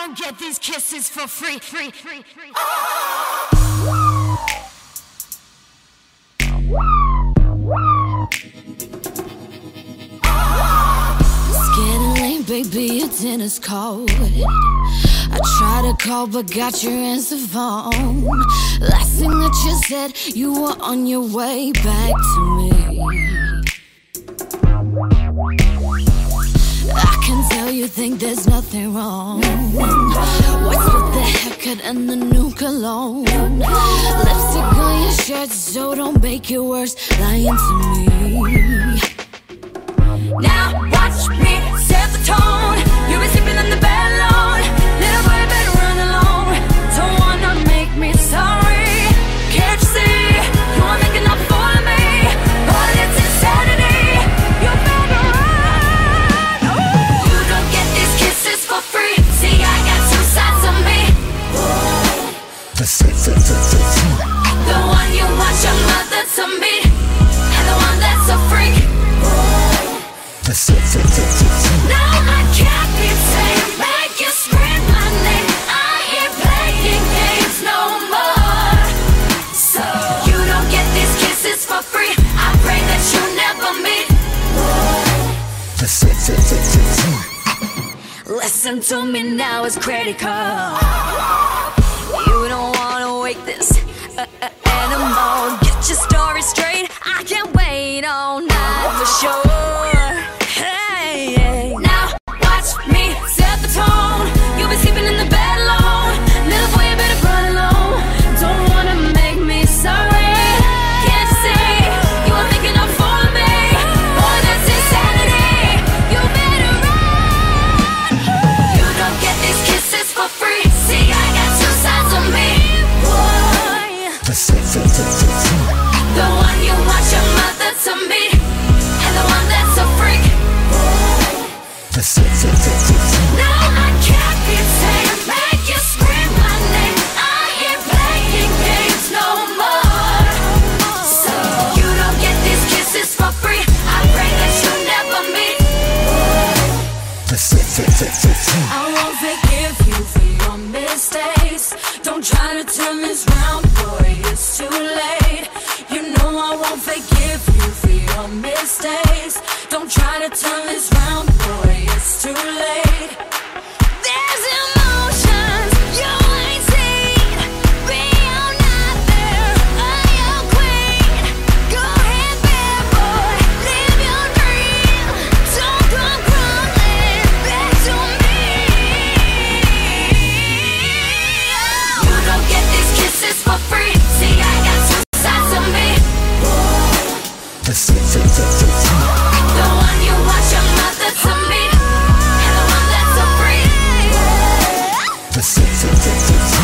don't get these kisses for free. It's getting late, baby, your dinner's cold. I tried to call but got your answer phone. Last thing that you said, you were on your way back to me. I can tell you think there's nothing wrong. What's with the haircut and the new cologne? Lipstick on your shirt, so don't make it worse lying to me. Now watch me set the tone. You've been sleeping in the bed alone. Little boy, better run alone. Don't wanna make me sorry. Can't you see? You are making up for me. But it's insanity. You better run. Ooh. You don't get these kisses for free. See, I got two sides of me. The one you want your mother to meet, and the one that's a freak. Now I can't be tamed, make you scream my name. I ain't playing games no more. So you don't get these kisses for free. I pray that you never meet. Listen to me now, it's critical. You don't wanna wake this animal. Get your story straight. I can't wait all night for sure. Hey, now watch me set the tone. You've been sleeping in the bed alone. Little boy, you better run alone. Don't wanna make me sorry. Can't you see? You are making up for me. Boy, that's insanity. You better run. You don't get these kisses for free. See, I got two sides of me. Boy, the one you want your mother to meet, and the one that's a freak. Now I can't be tamed, make you scream my name. I ain't playing games no more. So you don't get these kisses for free. I pray that you never meet. I won't forgive you for your mistakes. Don't try to turn this round, boy, it's too late. You know I won't forgive you for your mistakes. Don't try to turn this round, boy, it's too late. There's emotions you ain't seen. Real, not there, I'm your queen. Go ahead, bad boy, live your dream. Don't come crumbling back to me. You don't get these kisses for free. See, I got two sides of me. The one you want your mother to meet, and the one that's a freak.